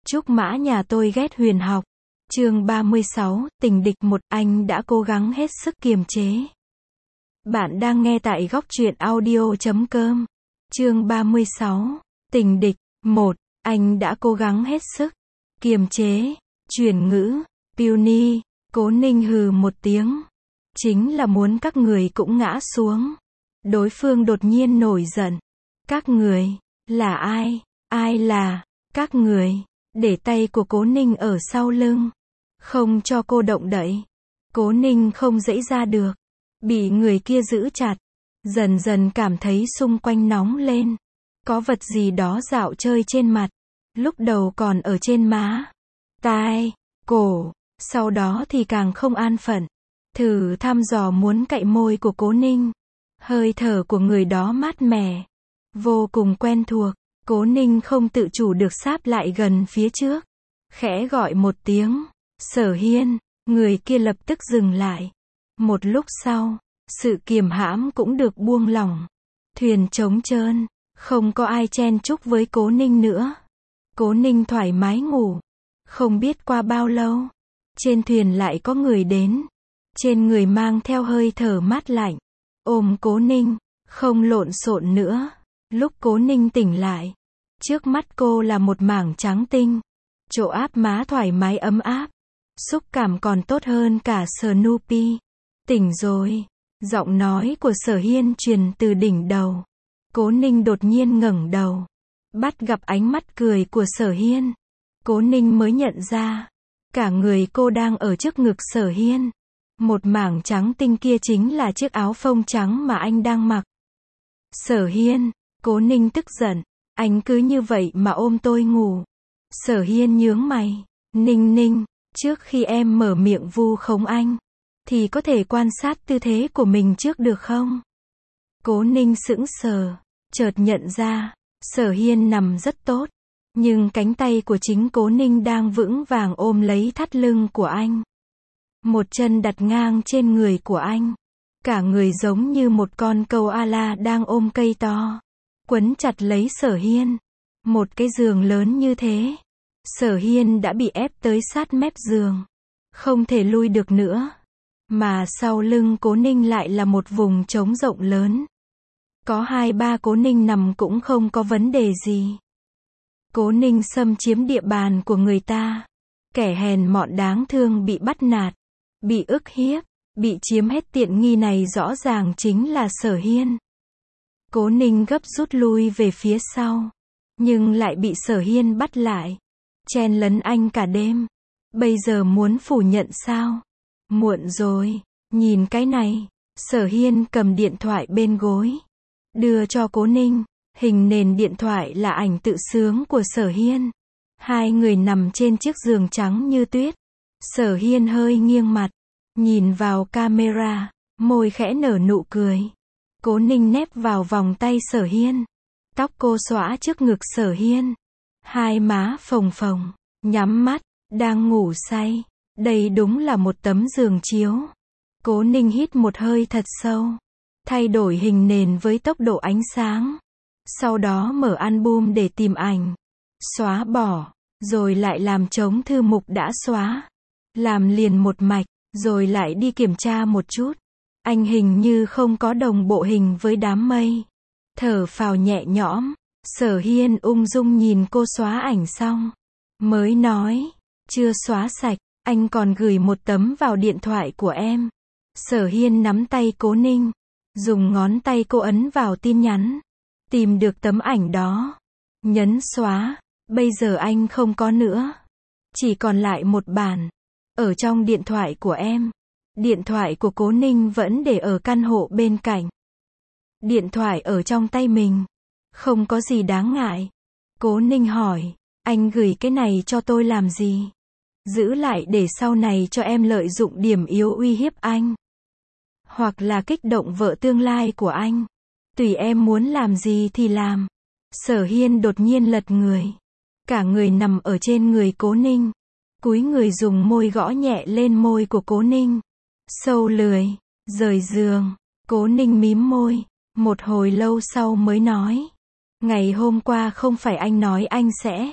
Trúc Mã nhà tôi ghét Huyền học. Chương 36, tình địch một, anh đã cố gắng hết sức kiềm chế. Bạn đang nghe tại góc truyện audio.com. Chương 36, tình địch một, anh đã cố gắng hết sức kiềm chế. Chuyển ngữ, Peony, Cố Ninh hừ một tiếng. Chính là muốn các người cũng ngã xuống. Đối phương đột nhiên nổi giận. Các người, là ai? Ai là các người? Để tay của Cố Ninh ở sau lưng. Không cho cô động đậy. Cố Ninh không giãy ra được. Bị người kia giữ chặt. Dần dần cảm thấy xung quanh nóng lên. Có vật gì đó dạo chơi trên mặt. Lúc đầu còn ở trên má, tai, cổ. Sau đó thì càng không an phận. Thử thăm dò muốn cạy môi của Cố Ninh. Hơi thở của người đó mát mẻ. Vô cùng quen thuộc. Cố Ninh không tự chủ được sáp lại gần phía trước. Khẽ gọi một tiếng. Sở Hiên. Người kia lập tức dừng lại. Một lúc sau, sự kiềm hãm cũng được buông lỏng. Thuyền trống trơn. Không có ai chen chúc với Cố Ninh nữa. Cố Ninh thoải mái ngủ. Không biết qua bao lâu, trên thuyền lại có người đến. Trên người mang theo hơi thở mát lạnh. Ôm Cố Ninh, không lộn xộn nữa. Lúc Cố Ninh tỉnh lại, trước mắt cô là một mảng trắng tinh. Chỗ áp má thoải mái ấm áp. Xúc cảm còn tốt hơn cả Snoopy. Tỉnh rồi. Giọng nói của Sở Hiên truyền từ đỉnh đầu. Cố Ninh đột nhiên ngẩng đầu. Bắt gặp ánh mắt cười của Sở Hiên. Cố Ninh mới nhận ra. Cả người cô đang ở trước ngực Sở Hiên. Một mảng trắng tinh kia chính là chiếc áo phông trắng mà anh đang mặc. Sở Hiên. Cố Ninh tức giận. Anh cứ như vậy mà ôm tôi ngủ. Sở Hiên nhướng mày. Ninh Ninh, trước khi em mở miệng vu khống anh, thì có thể quan sát tư thế của mình trước được không? Cố Ninh sững sờ. Chợt nhận ra, Sở Hiên nằm rất tốt. Nhưng cánh tay của chính Cố Ninh đang vững vàng ôm lấy thắt lưng của anh. Một chân đặt ngang trên người của anh. Cả người giống như một con koala đang ôm cây to. Quấn chặt lấy Sở Hiên. Một cái giường lớn như thế. Sở Hiên đã bị ép tới sát mép giường. Không thể lui được nữa. Mà sau lưng Cố Ninh lại là một vùng trống rộng lớn. Có 2-3 Cố Ninh nằm cũng không có vấn đề gì. Cố Ninh xâm chiếm địa bàn của người ta. Kẻ hèn mọn đáng thương bị bắt nạt, bị ức hiếp, bị chiếm hết tiện nghi này rõ ràng chính là Sở Hiên. Cố Ninh gấp rút lui về phía sau. Nhưng lại bị Sở Hiên bắt lại. Chen lấn anh cả đêm. Bây giờ muốn phủ nhận sao? Muộn rồi. Nhìn cái này. Sở Hiên cầm điện thoại bên gối. Đưa cho Cố Ninh. Hình nền điện thoại là ảnh tự sướng của Sở Hiên. Hai người nằm trên chiếc giường trắng như tuyết. Sở Hiên hơi nghiêng mặt. Nhìn vào camera. Môi khẽ nở nụ cười. Cố Ninh nép vào vòng tay Sở Hiên. Tóc cô xõa trước ngực Sở Hiên. Hai má phồng phồng. Nhắm mắt. Đang ngủ say. Đây đúng là một tấm giường chiếu. Cố Ninh hít một hơi thật sâu. Thay đổi hình nền với tốc độ ánh sáng. Sau đó mở album để tìm ảnh. Xóa bỏ. Rồi lại làm trống thư mục đã xóa. Làm liền một mạch. Rồi lại đi kiểm tra một chút. Anh hình như không có đồng bộ hình với đám mây. Thở phào nhẹ nhõm. Sở Hiên ung dung nhìn cô xóa ảnh xong. Mới nói. Chưa xóa sạch. Anh còn gửi một tấm vào điện thoại của em. Sở Hiên nắm tay Cố Ninh. Dùng ngón tay cô ấn vào tin nhắn. Tìm được tấm ảnh đó. Nhấn xóa. Bây giờ anh không có nữa. Chỉ còn lại một bản. Ở trong điện thoại của em. Điện thoại của Cố Ninh vẫn để ở căn hộ bên cạnh. Điện thoại ở trong tay mình. Không có gì đáng ngại. Cố Ninh hỏi. Anh gửi cái này cho tôi làm gì? Giữ lại để sau này cho em lợi dụng điểm yếu uy hiếp anh. Hoặc là kích động vợ tương lai của anh. Tùy em muốn làm gì thì làm. Sở Hiên đột nhiên lật người. Cả người nằm ở trên người Cố Ninh. Cúi người dùng môi gõ nhẹ lên môi của Cố Ninh. Sâu lười. Rời giường. Cố Ninh mím môi. Một hồi lâu sau mới nói. Ngày hôm qua không phải anh nói anh sẽ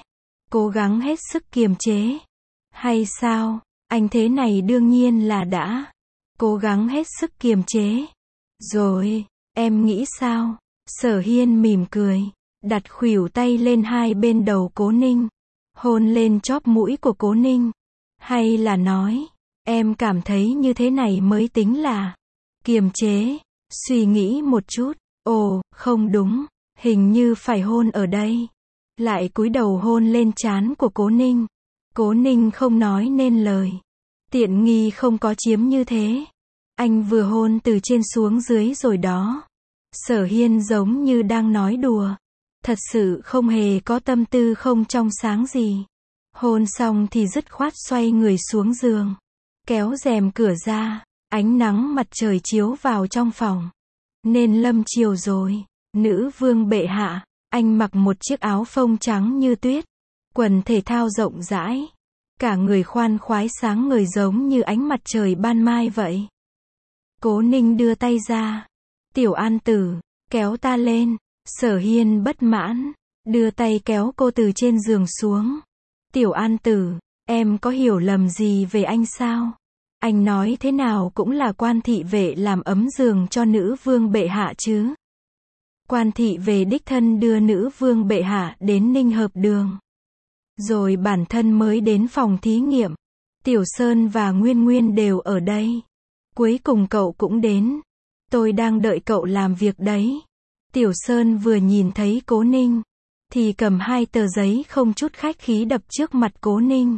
Cố gắng hết sức kiềm chế. Hay sao? Anh thế này đương nhiên là đã cố gắng hết sức kiềm chế. Rồi, em nghĩ sao? Sở Hiên mỉm cười, đặt khuỷu tay lên hai bên đầu Cố Ninh, hôn lên chóp mũi của Cố Ninh. Hay là nói, em cảm thấy như thế này mới tính là kiềm chế. Suy nghĩ một chút, ồ, không đúng, hình như phải hôn ở đây. Lại cúi đầu hôn lên trán của Cố Ninh. Cố Ninh không nói nên lời. Tiện nghi không có chiếm như thế. Anh vừa hôn từ trên xuống dưới rồi đó. Sở Hiên giống như đang nói đùa. Thật sự không hề có tâm tư không trong sáng gì. Hôn xong thì dứt khoát xoay người xuống giường. Kéo rèm cửa ra. Ánh nắng mặt trời chiếu vào trong phòng. Nên lâm chiều rồi. Nữ vương bệ hạ. Anh mặc một chiếc áo phông trắng như tuyết. Quần thể thao rộng rãi. Cả người khoan khoái sáng ngời giống như ánh mặt trời ban mai vậy. Cố Ninh đưa tay ra. Tiểu An Tử, kéo ta lên. Sở Hiên bất mãn, đưa tay kéo cô từ trên giường xuống. Tiểu An Tử, em có hiểu lầm gì về anh sao? Anh nói thế nào cũng là quan thị vệ làm ấm giường cho nữ vương bệ hạ chứ. Quan thị vệ đích thân đưa nữ vương bệ hạ đến Ninh Hợp Đường. Rồi bản thân mới đến phòng thí nghiệm. Tiểu Sơn và Nguyên Nguyên đều ở đây. Cuối cùng cậu cũng đến. Tôi đang đợi cậu làm việc đấy. Tiểu Sơn vừa nhìn thấy Cố Ninh, thì cầm hai tờ giấy không chút khách khí đập trước mặt Cố Ninh.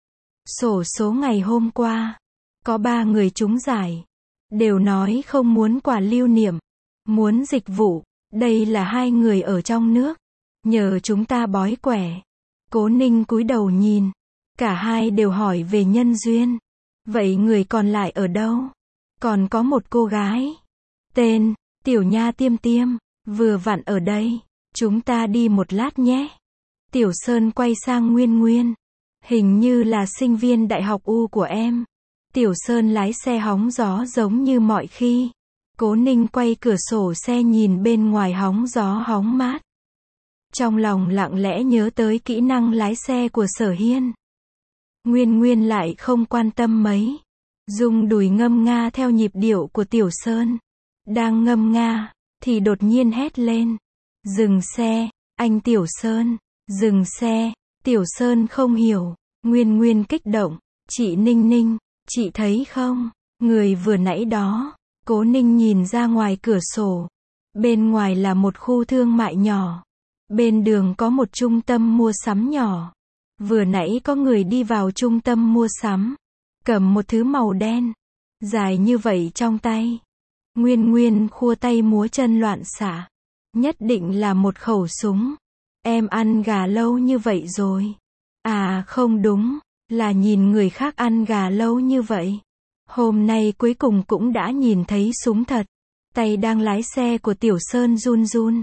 Sổ số ngày hôm qua, có 3 người trúng giải. Đều nói không muốn quà lưu niệm, muốn dịch vụ. Đây là 2 người ở trong nước. Nhờ chúng ta bói quẻ. Cố Ninh cúi đầu nhìn. Cả hai đều hỏi về nhân duyên. Vậy người còn lại ở đâu? Còn có một cô gái. Tên, Tiểu Nha Tiêm Tiêm. Vừa vặn ở đây. Chúng ta đi một lát nhé. Tiểu Sơn quay sang Nguyên Nguyên. Hình như là sinh viên đại học U của em. Tiểu Sơn lái xe hóng gió giống như mọi khi. Cố Ninh quay cửa sổ xe nhìn bên ngoài hóng gió hóng mát. Trong lòng lặng lẽ nhớ tới kỹ năng lái xe của Sở Hiên. Nguyên Nguyên lại không quan tâm mấy. Dùng đùi ngâm nga theo nhịp điệu của Tiểu Sơn. Đang ngâm nga, thì đột nhiên hét lên. Dừng xe, anh Tiểu Sơn. Dừng xe. Tiểu Sơn không hiểu. Nguyên Nguyên kích động. Chị Ninh Ninh, chị thấy không? Người vừa nãy đó. Cố Ninh nhìn ra ngoài cửa sổ. Bên ngoài là một khu thương mại nhỏ. Bên đường có một trung tâm mua sắm nhỏ. Vừa nãy có người đi vào trung tâm mua sắm. Cầm một thứ màu đen. Dài như vậy trong tay. Nguyên Nguyên khua tay múa chân loạn xạ. Nhất định là một khẩu súng. Em ăn gà lâu như vậy rồi. À không đúng. Là nhìn người khác ăn gà lâu như vậy. Hôm nay cuối cùng cũng đã nhìn thấy súng thật. Tay đang lái xe của Tiểu Sơn run run.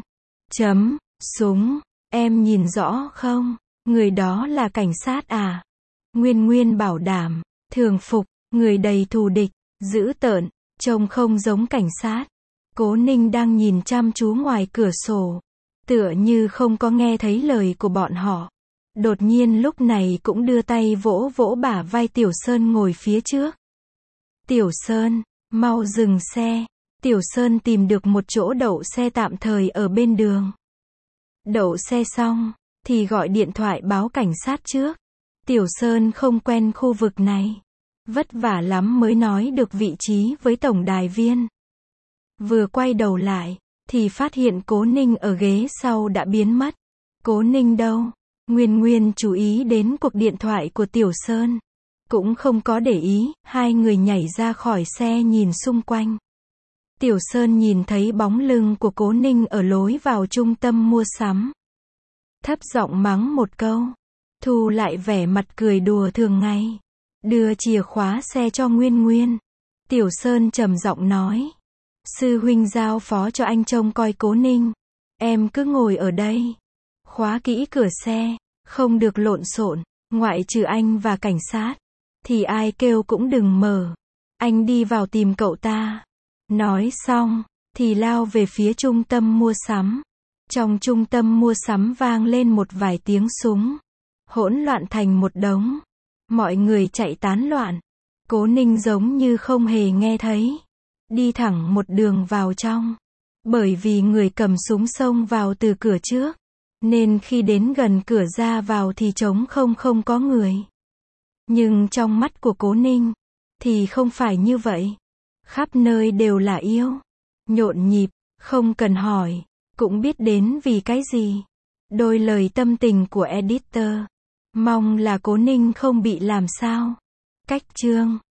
Súng, em nhìn rõ không? Người đó là cảnh sát à? Nguyên Nguyên bảo đảm, thường phục, người đầy thù địch, dữ tợn, trông không giống cảnh sát. Cố Ninh đang nhìn chăm chú ngoài cửa sổ, tựa như không có nghe thấy lời của bọn họ. Đột nhiên lúc này cũng đưa tay vỗ vỗ bả vai Tiểu Sơn ngồi phía trước. Tiểu Sơn, mau dừng xe. Tiểu Sơn tìm được một chỗ đậu xe tạm thời ở bên đường. Đậu xe xong, thì gọi điện thoại báo cảnh sát trước. Tiểu Sơn không quen khu vực này. Vất vả lắm mới nói được vị trí với tổng đài viên. Vừa quay đầu lại, thì phát hiện Cố Ninh ở ghế sau đã biến mất. Cố Ninh đâu? Nguyên Nguyên chú ý đến cuộc điện thoại của Tiểu Sơn. Cũng không có để ý, hai người nhảy ra khỏi xe nhìn xung quanh. Tiểu Sơn nhìn thấy bóng lưng của Cố Ninh ở lối vào trung tâm mua sắm. Thấp giọng mắng một câu. Thu lại vẻ mặt cười đùa thường ngày. Đưa chìa khóa xe cho Nguyên Nguyên. Tiểu Sơn trầm giọng nói. Sư huynh giao phó cho anh trông coi Cố Ninh. Em cứ ngồi ở đây. Khóa kỹ cửa xe. Không được lộn xộn. Ngoại trừ anh và cảnh sát. Thì ai kêu cũng đừng mở. Anh đi vào tìm cậu ta. Nói xong, thì lao về phía trung tâm mua sắm. Trong trung tâm mua sắm vang lên một vài tiếng súng. hỗn loạn thành một đống. Mọi người chạy tán loạn. Cố Ninh giống như không hề nghe thấy. Đi thẳng một đường vào trong. Bởi vì người cầm súng xông vào từ cửa trước. Nên khi đến gần cửa ra vào thì trống không có người. Nhưng trong mắt của Cố Ninh, thì không phải như vậy. Khắp nơi đều là yêu. Nhộn nhịp, không cần hỏi, cũng biết đến vì cái gì. Đôi lời tâm tình của editor. Mong là Cố Ninh không bị làm sao. Cách chương